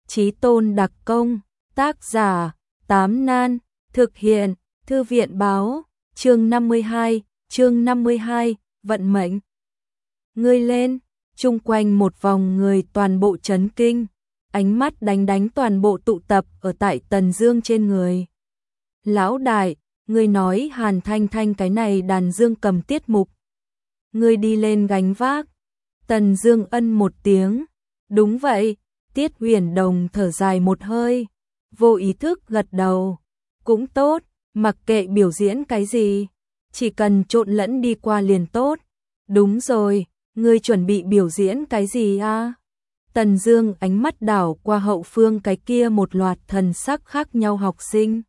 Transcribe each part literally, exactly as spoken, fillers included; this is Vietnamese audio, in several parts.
Chí tôn đặc công, tác giả, Tám Nan, thực hiện, Thư viện báo, chương năm mươi hai, chương năm mươi hai, vận mệnh. Ngươi lên, chung quanh một vòng người toàn bộ chấn kinh, ánh mắt đánh đánh toàn bộ tụ tập ở tại Tần Dương trên người. Lão đại, ngươi nói Hàn Thanh Thanh cái này đàn dương cầm tiết mục. Ngươi đi lên gánh vác. Tần Dương ân một tiếng. Đúng vậy. Tiết Huyền Đồng thở dài một hơi, vô ý thức gật đầu. Cũng tốt, mặc kệ biểu diễn cái gì, chỉ cần trộn lẫn đi qua liền tốt. Đúng rồi, ngươi chuẩn bị biểu diễn cái gì a? Tần Dương ánh mắt đảo qua hậu phương cái kia một loạt thần sắc khác nhau học sinh.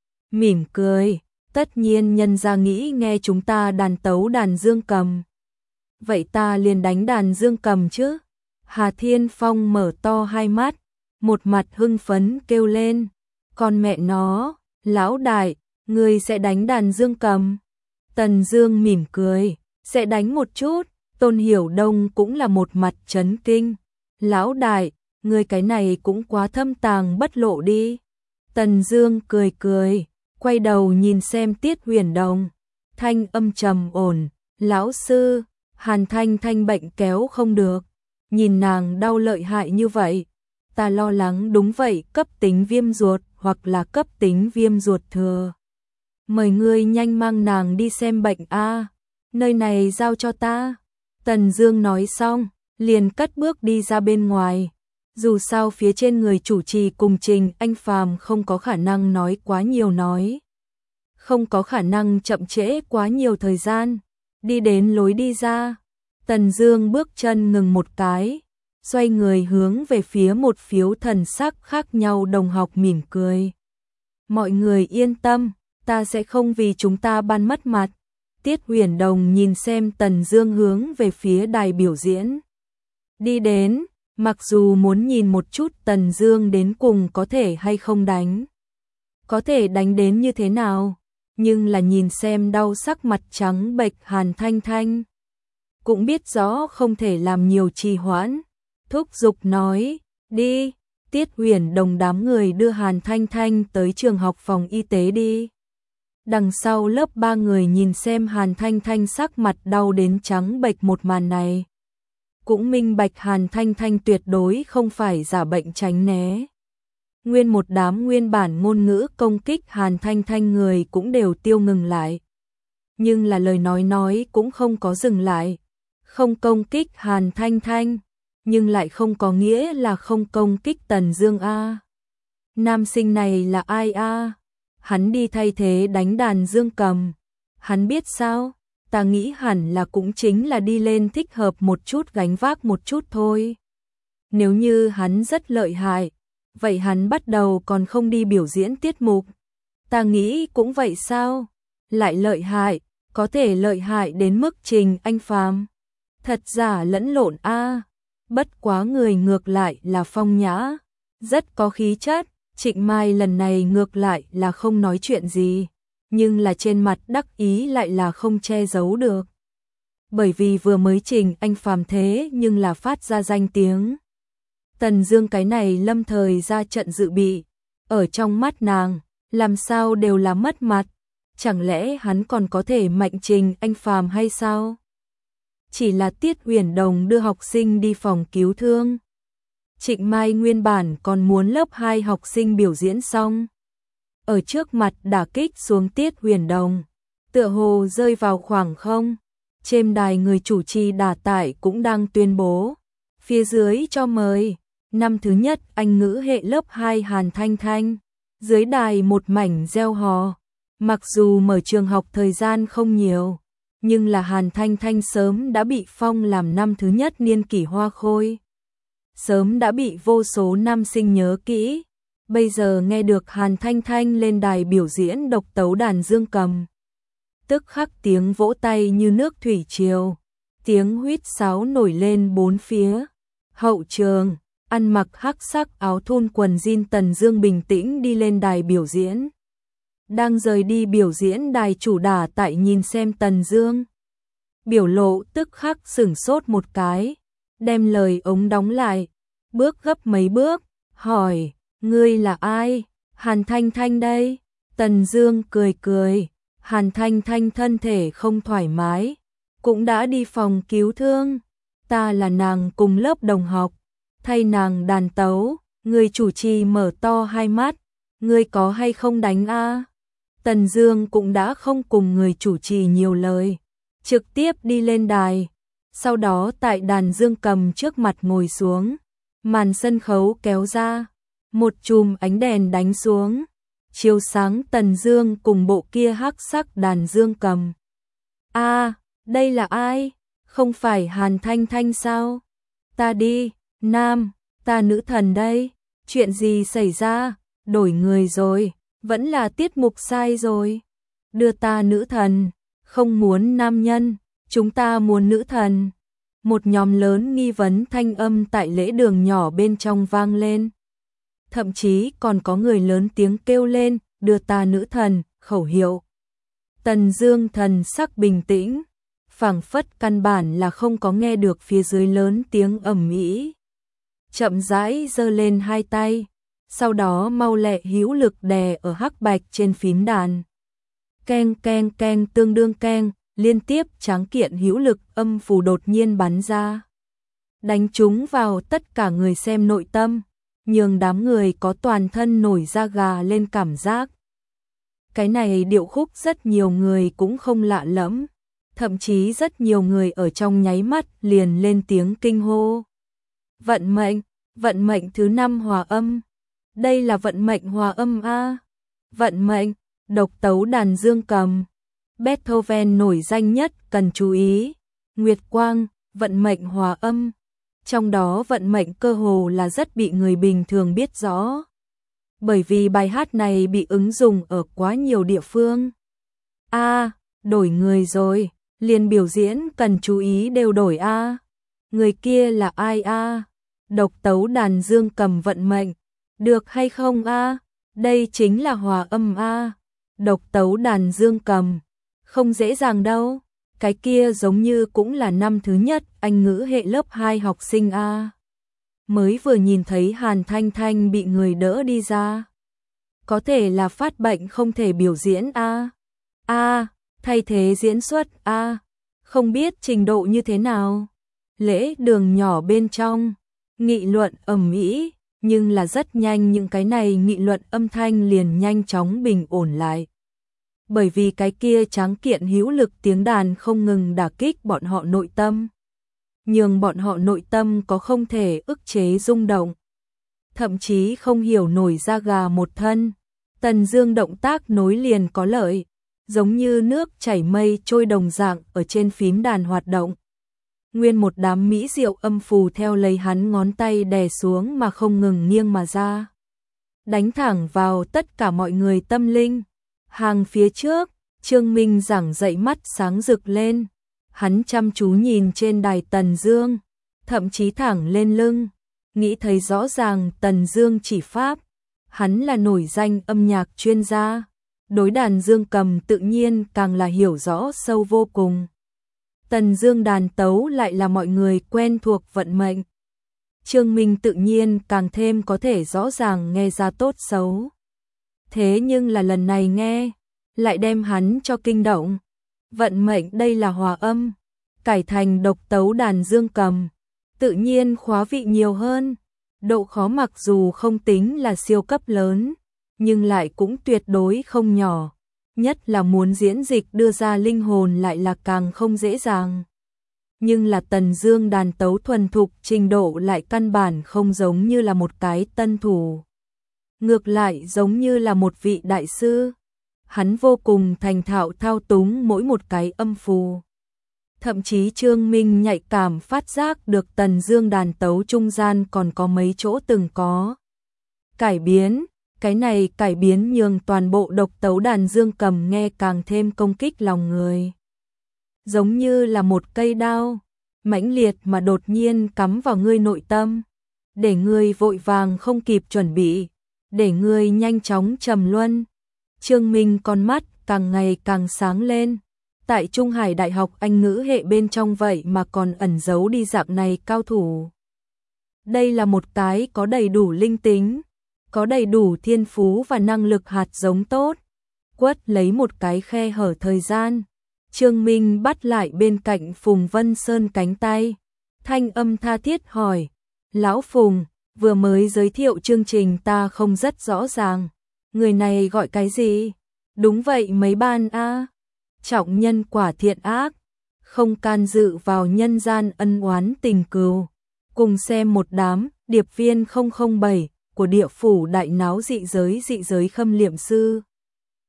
Mỉm cười, tất nhiên nhân ra nghĩ nghe chúng ta đàn tấu đàn dương cầm. Vậy ta liền đánh đàn dương cầm chứ? Hà Thiên Phong mở to hai mắt, một mặt hưng phấn kêu lên. Con mẹ nó, lão đại, ngươi sẽ đánh đàn dương cầm? Tần Dương mỉm cười, sẽ đánh một chút. Tôn Hiểu Đông cũng là một mặt chấn kinh. Lão đại, ngươi cái này cũng quá thâm tàng bất lộ đi. Tần Dương cười cười, quay đầu nhìn xem Tiết Huyền Đồng, thanh âm trầm ổn, lão sư, Hàn Thanh Thanh bệnh kéo không được, nhìn nàng đau lợi hại như vậy, ta lo lắng đúng vậy cấp tính viêm ruột hoặc là cấp tính viêm ruột thừa. Mời ngươi nhanh mang nàng đi xem bệnh a, nơi này giao cho ta. Tần Dương nói xong, liền cất bước đi ra bên ngoài. Dù sao phía trên người chủ trì cùng Trình Anh Phàm không có khả năng nói quá nhiều nói. Không có khả năng chậm trễ quá nhiều thời gian. Đi đến lối đi ra, Tần Dương bước chân ngừng một cái, xoay người hướng về phía một phiếu thần sắc khác nhau đồng học mỉm cười. Mọi người yên tâm, ta sẽ không vì chúng ta ban mất mặt. Tiết Huyền Đồng nhìn xem Tần Dương hướng về phía đài biểu diễn. Đi đến, mặc dù muốn nhìn một chút Tần Dương đến cùng có thể hay không đánh. Có thể đánh đến như thế nào, nhưng là nhìn xem đau sắc mặt trắng bệch Hàn Thanh Thanh. Cũng biết rõ không thể làm nhiều trì hoãn. Thúc giục nói, đi, Tiết Huyền Đồng đám người đưa Hàn Thanh Thanh tới trường học phòng y tế đi. Đằng sau lớp ba người nhìn xem Hàn Thanh Thanh sắc mặt đau đến trắng bệch một màn này. Cũng minh bạch Hàn Thanh Thanh tuyệt đối không phải giả bệnh tránh né. Nguyên một đám nguyên bản ngôn ngữ công kích Hàn Thanh Thanh người cũng đều tiêu ngừng lại. Nhưng là lời nói nói cũng không có dừng lại. Không công kích Hàn Thanh Thanh, nhưng lại không có nghĩa là không công kích Tần Dương a. Nam sinh này là ai a? Hắn đi thay thế đánh đàn dương cầm. Hắn biết sao? Ta nghĩ hẳn là cũng chính là đi lên thích hợp một chút gánh vác một chút thôi. Nếu như hắn rất lợi hại, vậy hắn bắt đầu còn không đi biểu diễn tiết mục. Ta nghĩ cũng vậy sao? Lại lợi hại, có thể lợi hại đến mức Trình Anh Phàm. Thật giả lẫn lộn a. Bất quá người ngược lại là phong nhã, rất có khí chất. Trịnh Mai lần này ngược lại là không nói chuyện gì, nhưng là trên mặt đắc ý lại là không che giấu được. Bởi vì vừa mới Trình Anh Phàm thế nhưng là phát ra danh tiếng. Tần Dương cái này lâm thời ra trận dự bị, ở trong mắt nàng, làm sao đều là mất mặt, chẳng lẽ hắn còn có thể mạnh Trình Anh Phàm hay sao? Chỉ là Tiết Huyền Đồng đưa học sinh đi phòng cứu thương. Trịnh Mai nguyên bản còn muốn lớp hai học sinh biểu diễn xong. Ở trước mặt đả kích xuống Tiết Huyền Đồng, tựa hồ rơi vào khoảng không. Trên đài người chủ trì đả tải cũng đang tuyên bố. Phía dưới cho mời, năm thứ nhất Anh ngữ hệ lớp hai Hàn Thanh Thanh. Dưới đài một mảnh reo hò. Mặc dù mở trường học thời gian không nhiều, nhưng là Hàn Thanh Thanh sớm đã bị phong làm năm thứ nhất niên kỷ hoa khôi. Sớm đã bị vô số nam sinh nhớ kỹ. Bây giờ nghe được Hàn Thanh Thanh lên đài biểu diễn độc tấu đàn dương cầm, tức khắc tiếng vỗ tay như nước thủy triều, tiếng huýt sáo nổi lên bốn phía. Hậu trường, ăn mặc hắc sắc áo thun quần jean Tần Dương bình tĩnh đi lên đài biểu diễn. Đang rời đi biểu diễn đài chủ đả tại nhìn xem Tần Dương, biểu lộ tức khắc sửng sốt một cái, đem lời ống đóng lại, bước gấp mấy bước, hỏi, ngươi là ai? Hàn Thanh Thanh đây. Tần Dương cười cười, Hàn Thanh Thanh thân thể không thoải mái, cũng đã đi phòng cứu thương. Ta là nàng cùng lớp đồng học, thay nàng đàn tấu. Người chủ trì mở to hai mắt, ngươi có hay không đánh a? Tần Dương cũng đã không cùng người chủ trì nhiều lời, trực tiếp đi lên đài, sau đó tại đàn dương cầm trước mặt ngồi xuống, màn sân khấu kéo ra, một chùm ánh đèn đánh xuống, chiếu sáng Tần Dương cùng bộ kia hắc sắc đàn dương cầm. A, đây là ai? Không phải Hàn Thanh Thanh sao? Ta đi, nam, ta nữ thần đây. Chuyện gì xảy ra? Đổi người rồi, vẫn là tiết mục sai rồi. Đưa ta nữ thần, không muốn nam nhân, chúng ta muốn nữ thần. Một nhóm lớn nghi vấn thanh âm tại lễ đường nhỏ bên trong vang lên. Thậm chí còn có người lớn tiếng kêu lên, đưa ta nữ thần, khẩu hiệu. Tần Dương thần sắc bình tĩnh, phảng phất căn bản là không có nghe được phía dưới lớn tiếng ầm ĩ. Chậm rãi giơ lên hai tay, sau đó mau lẹ hữu lực đè ở hắc bạch trên phím đàn. Keng keng keng tương đương keng, liên tiếp tráng kiện hữu lực âm phù đột nhiên bắn ra. Đánh trúng vào tất cả người xem nội tâm, nhường đám người có toàn thân nổi da gà lên cảm giác. Cái này điệu khúc rất nhiều người cũng không lạ lẫm, thậm chí rất nhiều người ở trong nháy mắt liền lên tiếng kinh hô. Vận mệnh, vận mệnh thứ năm hòa âm. Đây là vận mệnh hòa âm a. Vận mệnh, độc tấu đàn dương cầm. Beethoven nổi danh nhất cần chú ý. Nguyệt Quang, vận mệnh hòa âm. Trong đó vận mệnh cơ hồ là rất bị người bình thường biết rõ. Bởi vì bài hát này bị ứng dụng ở quá nhiều địa phương. A, đổi người rồi, liền biểu diễn cần chú ý đều đổi a. Người kia là ai a? Độc tấu đàn dương cầm vận mệnh, được hay không a? Đây chính là hòa âm a. Độc tấu đàn dương cầm, không dễ dàng đâu. Cái kia giống như cũng là năm thứ nhất Anh ngữ hệ lớp hai học sinh a. Mới vừa nhìn thấy Hàn Thanh Thanh bị người đỡ đi ra. Có thể là phát bệnh không thể biểu diễn a. A, thay thế diễn xuất a. Không biết trình độ như thế nào. Lễ đường nhỏ bên trong, nghị luận ầm ĩ, nhưng là rất nhanh những cái này nghị luận âm thanh liền nhanh chóng bình ổn lại. Bởi vì cái kia tráng kiện hữu lực tiếng đàn không ngừng đả kích bọn họ nội tâm, nhường bọn họ nội tâm có không thể ức chế rung động, thậm chí không hiểu nổi da gà một thân. Tần Dương động tác nối liền có lợi, giống như nước chảy mây trôi đồng dạng ở trên phím đàn hoạt động. Nguyên một đám mỹ diệu âm phù theo lấy hắn ngón tay đè xuống mà không ngừng nghiêng mà ra, đánh thẳng vào tất cả mọi người tâm linh. Hàng phía trước, Trương Minh giảng dạy mắt sáng rực lên, hắn chăm chú nhìn trên đài Tần Dương, thậm chí thẳng lên lưng, nghĩ thấy rõ ràng Tần Dương chỉ pháp, hắn là nổi danh âm nhạc chuyên gia, đối đàn dương cầm tự nhiên càng là hiểu rõ sâu vô cùng. Tần Dương đàn tấu lại là mọi người quen thuộc vận mệnh. Trương Minh tự nhiên càng thêm có thể rõ ràng nghe ra tốt xấu. Thế nhưng là lần này nghe, lại đem hắn cho kinh động. Vận mệnh đây là hòa âm, cải thành độc tấu đàn dương cầm, tự nhiên khóa vị nhiều hơn. Độ khó mặc dù không tính là siêu cấp lớn, nhưng lại cũng tuyệt đối không nhỏ. Nhất là muốn diễn dịch đưa ra linh hồn lại là càng không dễ dàng. Nhưng là Tần Dương đàn tấu thuần thục trình độ lại căn bản không giống như là một cái tân thủ. Ngược lại giống như là một vị đại sư. Hắn vô cùng thành thạo thao túng mỗi một cái âm phù. Thậm chí Trương Minh nhạy cảm phát giác được Tần Dương đàn tấu trung gian còn có mấy chỗ từng có cải biến. Cái này cải biến nhường toàn bộ độc tấu đàn dương cầm nghe càng thêm công kích lòng người. Giống như là một cây đao, mãnh liệt mà đột nhiên cắm vào ngươi nội tâm, để ngươi vội vàng không kịp chuẩn bị, để ngươi nhanh chóng trầm luân. Trương Minh con mắt càng ngày càng sáng lên. Tại Trung Hải Đại học Anh ngữ hệ bên trong vậy mà còn ẩn giấu đi dạng này cao thủ. Đây là một cái có đầy đủ linh tính, có đầy đủ thiên phú và năng lực hạt giống tốt. Quất lấy một cái khe hở thời gian. Trương Minh bắt lại bên cạnh Phùng Vân Sơn cánh tay. Thanh âm tha thiết hỏi. Lão Phùng, vừa mới giới thiệu chương trình ta không rất rõ ràng. Người này gọi cái gì? Đúng vậy mấy ban a. Trọng nhân quả thiện ác, không can dự vào nhân gian ân oán tình cừu. Cùng xem một đám điệp viên không không bảy của địa phủ đại náo dị giới dị giới khâm liệm sư.